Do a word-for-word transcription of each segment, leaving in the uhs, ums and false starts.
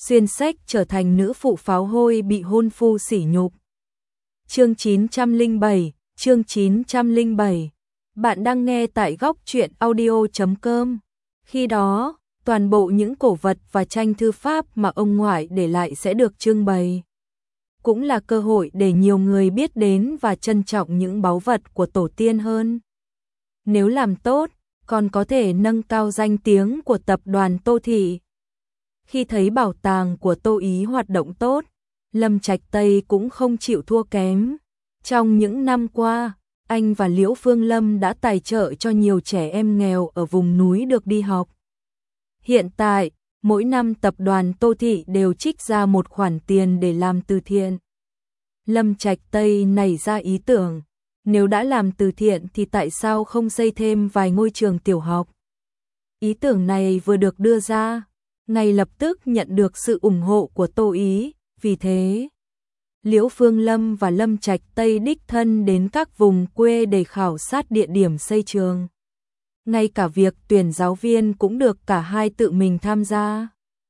xuyên sách trở thành nữ phụ pháo hôi bị hôn phu sỉ nhục. Chương chín trăm lẻ bảy, chương chín trăm lẻ bảy. Bạn đang nghe tại góc truyện audio chấm com. Khi đó, toàn bộ những cổ vật và tranh thư pháp mà ông ngoại để lại sẽ được trưng bày. Cũng là cơ hội để nhiều người biết đến và trân trọng những báu vật của tổ tiên hơn. Nếu làm tốt, còn có thể nâng cao danh tiếng của tập đoàn Tô Thị. Khi thấy bảo tàng của Tô Ý hoạt động tốt, Lâm Trạch Tây cũng không chịu thua kém. Trong những năm qua, anh và Liễu Phương Lâm đã tài trợ cho nhiều trẻ em nghèo ở vùng núi được đi học. Hiện tại, mỗi năm tập đoàn Tô Thị đều trích ra một khoản tiền để làm từ thiện. Lâm Trạch Tây nảy ra ý tưởng, nếu đã làm từ thiện thì tại sao không xây thêm vài ngôi trường tiểu học? Ý tưởng này vừa được đưa ra, ngay lập tức nhận được sự ủng hộ của Tô Ý, vì thế Liễu Phương Lâm và Lâm Trạch Tây đích thân đến các vùng quê để khảo sát địa điểm xây trường. Ngay cả việc tuyển giáo viên cũng được cả hai tự mình tham gia.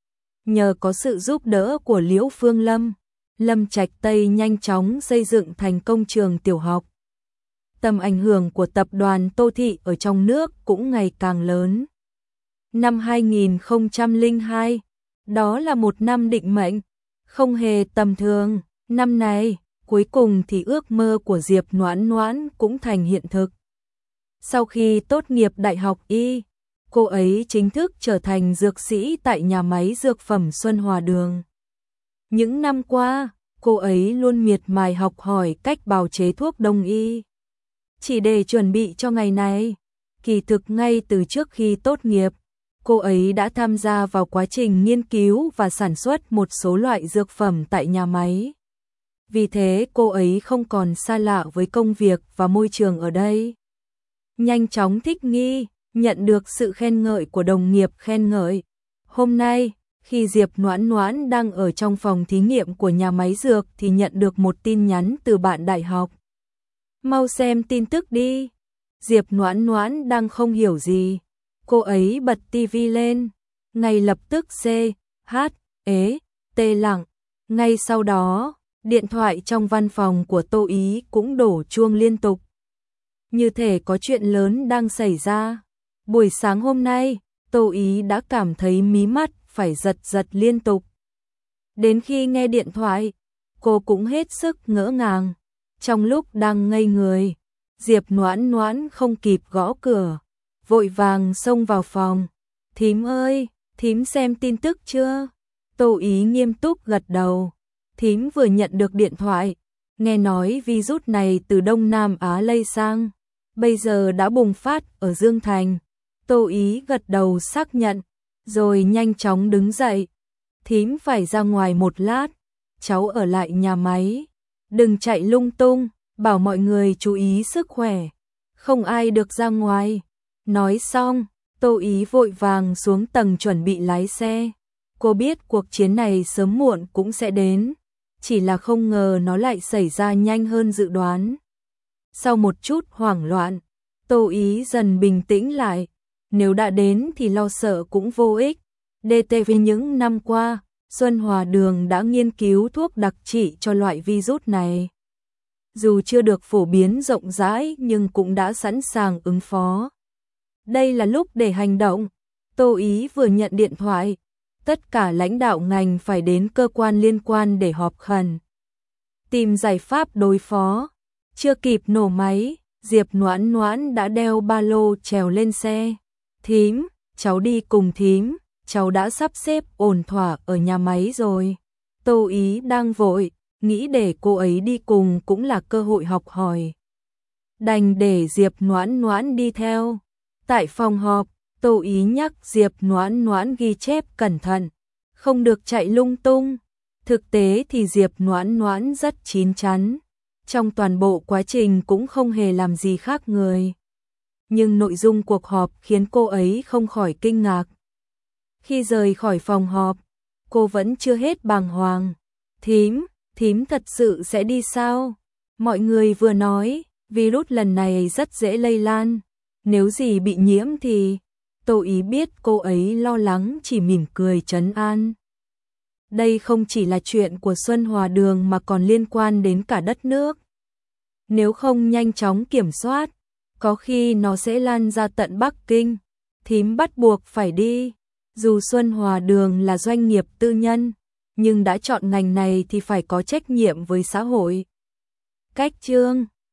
Nhờ có sự giúp đỡ của Liễu Phương Lâm, Lâm Trạch Tây nhanh chóng xây dựng thành công trường tiểu học. Tầm ảnh hưởng của tập đoàn Tô Thị ở trong nước cũng ngày càng lớn. Năm hai nghìn không trăm lẻ hai, đó là một năm định mệnh, không hề tầm thường. Năm nay, cuối cùng thì ước mơ của Diệp Noãn Noãn cũng thành hiện thực. Sau khi tốt nghiệp Đại học Y, cô ấy chính thức trở thành dược sĩ tại nhà máy dược phẩm Xuân Hòa Đường. Những năm qua, cô ấy luôn miệt mài học hỏi cách bào chế thuốc đông y. Chỉ để chuẩn bị cho ngày này, kỳ thực ngay từ trước khi tốt nghiệp, cô ấy đã tham gia vào quá trình nghiên cứu và sản xuất một số loại dược phẩm tại nhà máy. Vì thế cô ấy không còn xa lạ với công việc và môi trường ở đây. Nhanh chóng thích nghi, nhận được sự khen ngợi của đồng nghiệp khen ngợi. Hôm nay, khi Diệp Noãn Noãn đang ở trong phòng thí nghiệm của nhà máy dược thì nhận được một tin nhắn từ bạn đại học. Mau xem tin tức đi. Diệp Noãn Noãn đang không hiểu gì. Cô ấy bật tivi lên. Ngay lập tức C, H, ế, T lặng. Ngay sau đó, điện thoại trong văn phòng của Tô Ý cũng đổ chuông liên tục. Như thể có chuyện lớn đang xảy ra. Buổi sáng hôm nay, Tô Ý đã cảm thấy mí mắt phải giật giật liên tục. Đến khi nghe điện thoại, cô cũng hết sức ngỡ ngàng. Trong lúc đang ngây người, Diệp Noãn Noãn không kịp gõ cửa, vội vàng xông vào phòng. Thím ơi, thím xem tin tức chưa? Tô Ý nghiêm túc gật đầu. Thím vừa nhận được điện thoại, nghe nói virus này từ Đông Nam Á lây sang, bây giờ đã bùng phát ở Dương Thành. Tô Ý gật đầu xác nhận, rồi nhanh chóng đứng dậy. Thím phải ra ngoài một lát, cháu ở lại nhà máy. Đừng chạy lung tung, bảo mọi người chú ý sức khỏe. Không ai được ra ngoài. Nói xong, Tô Ý vội vàng xuống tầng chuẩn bị lái xe. Cô biết cuộc chiến này sớm muộn cũng sẽ đến. Chỉ là không ngờ nó lại xảy ra nhanh hơn dự đoán. Sau một chút hoảng loạn, Tô Ý dần bình tĩnh lại. Nếu đã đến thì lo sợ cũng vô ích. đê tê vê những năm qua, Xuân Hòa Đường đã nghiên cứu thuốc đặc trị cho loại virus này. Dù chưa được phổ biến rộng rãi nhưng cũng đã sẵn sàng ứng phó. Đây là lúc để hành động. Tô Ý vừa nhận điện thoại. Tất cả lãnh đạo ngành phải đến cơ quan liên quan để họp khẩn. Tìm giải pháp đối phó. Chưa kịp nổ máy, Diệp Noãn Noãn đã đeo ba lô trèo lên xe. Thím, cháu đi cùng thím, cháu đã sắp xếp ổn thỏa ở nhà máy rồi. Tô Ý đang vội, nghĩ để cô ấy đi cùng cũng là cơ hội học hỏi. Đành để Diệp Noãn Noãn đi theo. Tại phòng họp, Tô Ý nhắc Diệp Noãn Noãn ghi chép cẩn thận, không được chạy lung tung. Thực tế thì Diệp Noãn Noãn rất chín chắn, trong toàn bộ quá trình cũng không hề làm gì khác người. Nhưng nội dung cuộc họp khiến cô ấy không khỏi kinh ngạc. Khi rời khỏi phòng họp, cô vẫn chưa hết bàng hoàng. Thím, thím thật sự sẽ đi sao? Mọi người vừa nói, virus lần này rất dễ lây lan. Nếu gì bị nhiễm thì... Tô Ý biết cô ấy lo lắng chỉ mỉm cười trấn an. Đây không chỉ là chuyện của Xuân Hòa Đường mà còn liên quan đến cả đất nước. Nếu không nhanh chóng kiểm soát, có khi nó sẽ lan ra tận Bắc Kinh. Thím bắt buộc phải đi. Dù Xuân Hòa Đường là doanh nghiệp tư nhân, nhưng đã chọn ngành này thì phải có trách nhiệm với xã hội. Cách chương